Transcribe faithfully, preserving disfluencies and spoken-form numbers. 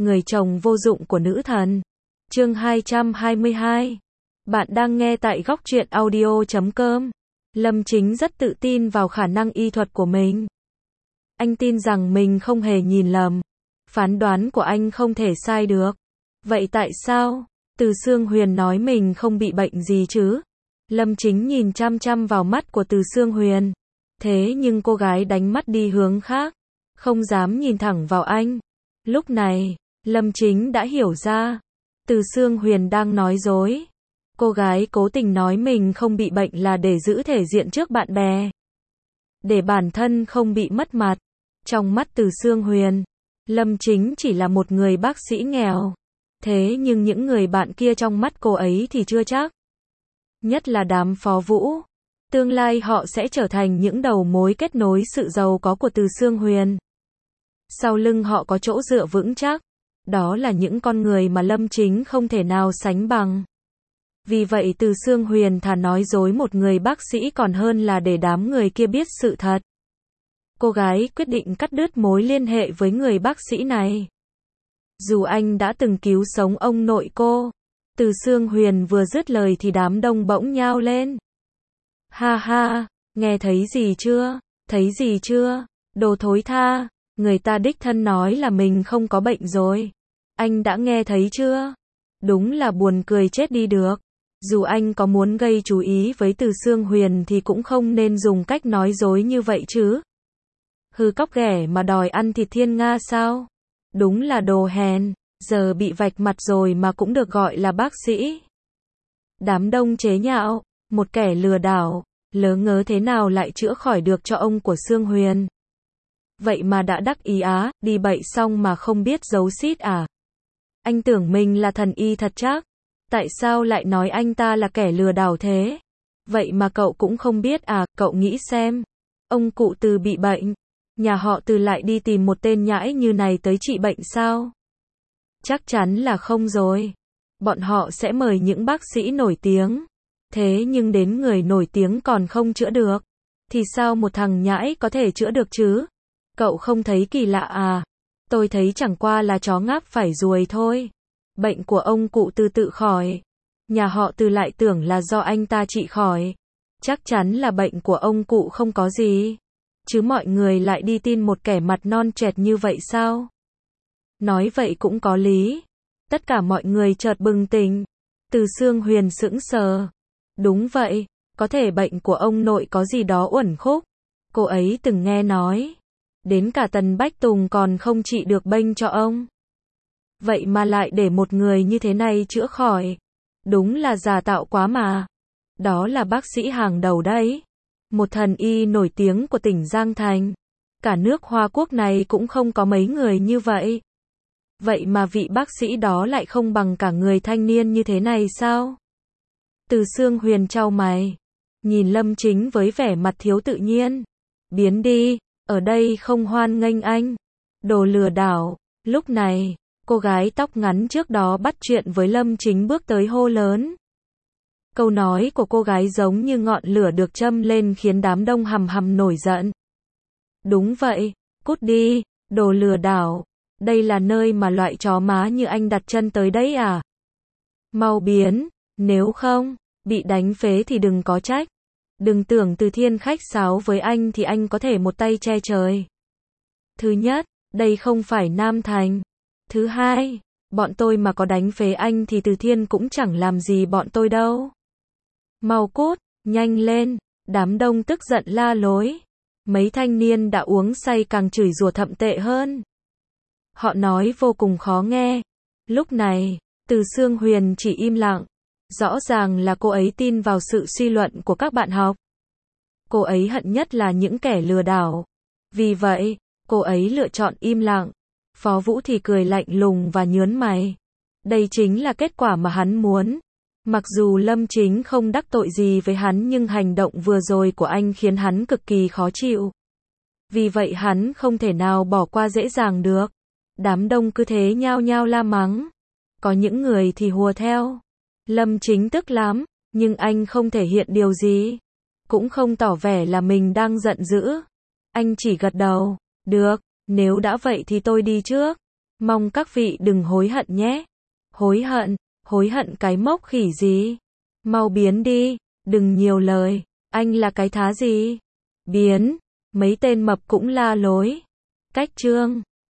người chồng vô dụng của nữ thần. Chương hai trăm hai mươi hai. Bạn đang nghe tại góc truyện audio chấm com. Lâm Chính rất tự tin vào khả năng y thuật của mình. Anh tin rằng mình không hề nhìn lầm. Phán đoán của anh không thể sai được. Vậy tại sao? Từ Sương Huyền nói mình không bị bệnh gì chứ? Lâm Chính nhìn chăm chăm vào mắt của Từ Sương Huyền. Thế nhưng cô gái đánh mắt đi hướng khác. Không dám nhìn thẳng vào anh. Lúc này, Lâm Chính đã hiểu ra. Từ Sương Huyền đang nói dối. Cô gái cố tình nói mình không bị bệnh là để giữ thể diện trước bạn bè. Để bản thân không bị mất mặt. Trong mắt Từ Sương Huyền, Lâm Chính chỉ là một người bác sĩ nghèo. Thế nhưng những người bạn kia trong mắt cô ấy thì chưa chắc. Nhất là đám Phó Vũ. Tương lai họ sẽ trở thành những đầu mối kết nối sự giàu có của Từ Sương Huyền. Sau lưng họ có chỗ dựa vững chắc. Đó là những con người mà Lâm Chính không thể nào sánh bằng. Vì vậy Từ Sương Huyền thà nói dối một người bác sĩ còn hơn là để đám người kia biết sự thật. Cô gái quyết định cắt đứt mối liên hệ với người bác sĩ này. Dù anh đã từng cứu sống ông nội cô. Từ Sương Huyền vừa dứt lời thì đám đông bỗng nhao lên. Ha ha, nghe thấy gì chưa? Thấy gì chưa? Đồ thối tha, người ta đích thân nói là mình không có bệnh rồi. Anh đã nghe thấy chưa? Đúng là buồn cười chết đi được. Dù anh có muốn gây chú ý với Từ Sương Huyền thì cũng không nên dùng cách nói dối như vậy chứ. Hư cóc ghẻ mà đòi ăn thịt thiên nga sao? Đúng là đồ hèn, giờ bị vạch mặt rồi mà cũng được gọi là bác sĩ. Đám đông chế nhạo, một kẻ lừa đảo, lớ ngớ thế nào lại chữa khỏi được cho ông của Sương Huyền. Vậy mà đã đắc ý á, đi bậy xong mà không biết giấu xít à? Anh tưởng mình là thần y thật chắc. Tại sao lại nói anh ta là kẻ lừa đảo thế? Vậy mà cậu cũng không biết à, cậu nghĩ xem. Ông cụ Từ bị bệnh. Nhà họ Từ lại đi tìm một tên nhãi như này tới trị bệnh sao? Chắc chắn là không rồi. Bọn họ sẽ mời những bác sĩ nổi tiếng. Thế nhưng đến người nổi tiếng còn không chữa được. Thì sao một thằng nhãi có thể chữa được chứ? Cậu không thấy kỳ lạ à? Tôi thấy chẳng qua là chó ngáp phải ruồi thôi. Bệnh của ông cụ Từ tự khỏi. Nhà họ Từ lại tưởng là do anh ta trị khỏi. Chắc chắn là bệnh của ông cụ không có gì. Chứ mọi người lại đi tin một kẻ mặt non chẹt như vậy sao? Nói vậy cũng có lý. Tất cả mọi người chợt bừng tỉnh. Từ Sương Huyền sững sờ. Đúng vậy, có thể bệnh của ông nội có gì đó uẩn khúc. Cô ấy từng nghe nói. Đến cả Tần Bách Tùng còn không trị được bệnh cho ông. Vậy mà lại để một người như thế này chữa khỏi. Đúng là giả tạo quá mà. Đó là bác sĩ hàng đầu đấy. Một thần y nổi tiếng của tỉnh Giang Thành. Cả nước Hoa Quốc này cũng không có mấy người như vậy. Vậy mà vị bác sĩ đó lại không bằng cả người thanh niên như thế này sao? Từ Sương Huyền chau mày. Nhìn Lâm Chính với vẻ mặt thiếu tự nhiên. Biến đi, ở đây không hoan nghênh anh. Đồ lừa đảo. Lúc này, cô gái tóc ngắn trước đó bắt chuyện với Lâm Chính bước tới hô lớn. Câu nói của cô gái giống như ngọn lửa được châm lên khiến đám đông hầm hầm nổi giận. Đúng vậy, cút đi, đồ lừa đảo. Đây là nơi mà loại chó má như anh đặt chân tới đấy à? Mau biến, nếu không, bị đánh phế thì đừng có trách. Đừng tưởng Từ Thiên khách sáo với anh thì anh có thể một tay che trời. Thứ nhất, đây không phải Nam Thành. Thứ hai, bọn tôi mà có đánh phế anh thì Từ Thiên cũng chẳng làm gì bọn tôi đâu. Mau cút, nhanh lên, đám đông tức giận la lối. Mấy thanh niên đã uống say càng chửi rủa thậm tệ hơn. Họ nói vô cùng khó nghe. Lúc này, Từ Sương Huyền chỉ im lặng. Rõ ràng là cô ấy tin vào sự suy luận của các bạn học. Cô ấy hận nhất là những kẻ lừa đảo. Vì vậy, cô ấy lựa chọn im lặng. Phó Vũ thì cười lạnh lùng và nhớn mày. Đây chính là kết quả mà hắn muốn. Mặc dù Lâm Chính không đắc tội gì với hắn nhưng hành động vừa rồi của anh khiến hắn cực kỳ khó chịu. Vì vậy hắn không thể nào bỏ qua dễ dàng được. Đám đông cứ thế nhao nhao la mắng. Có những người thì hùa theo. Lâm Chính tức lắm, nhưng anh không thể hiện điều gì. Cũng không tỏ vẻ là mình đang giận dữ. Anh chỉ gật đầu. Được, nếu đã vậy thì tôi đi trước. Mong các vị đừng hối hận nhé. Hối hận, hối hận cái mốc khỉ gì? Mau biến đi, đừng nhiều lời, anh là cái thá gì? Biến, mấy tên mập cũng la lối. Cách chương